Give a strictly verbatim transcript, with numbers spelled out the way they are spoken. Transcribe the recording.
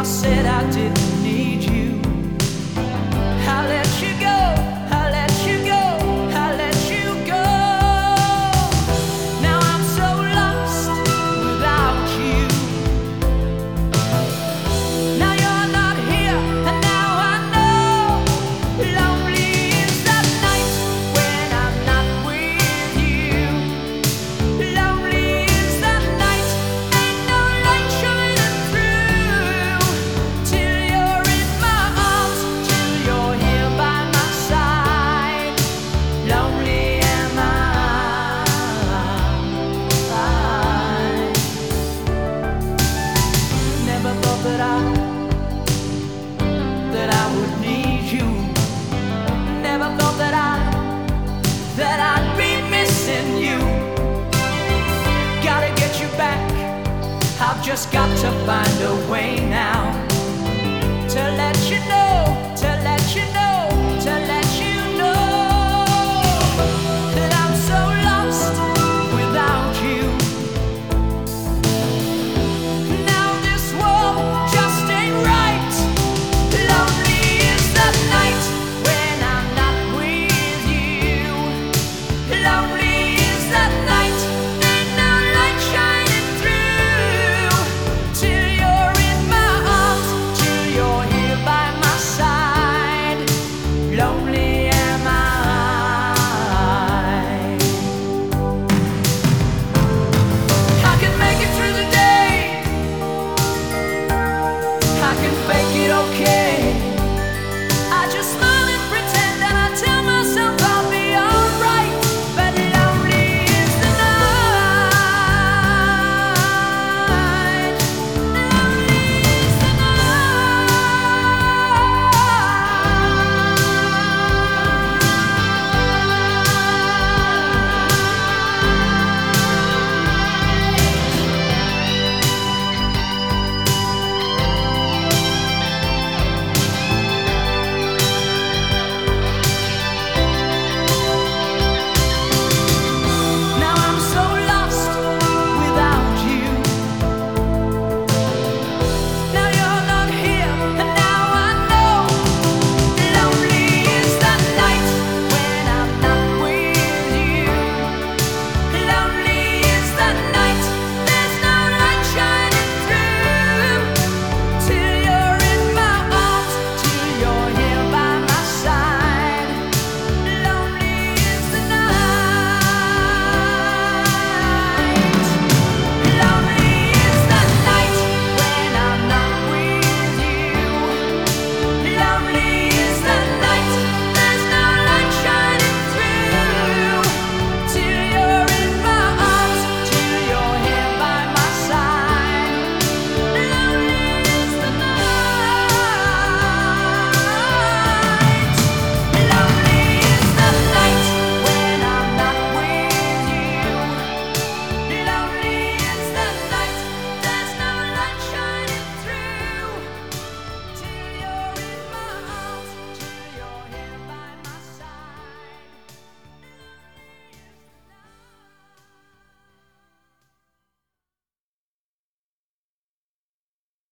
said I didn't need you. I let you go, I let you go, I let you go. Now I'm so lost without you. Now you're not here, and now I know. Lonely is that night when I'm not with you. Lonely is that night, ain't no light shining through. Till you're in my arms, till you're here by my side. Lonely am I. Never thought that I that I would need you. Never thought that I that I'd be missing you. Gotta get you back. I've just got to find a way now to let you know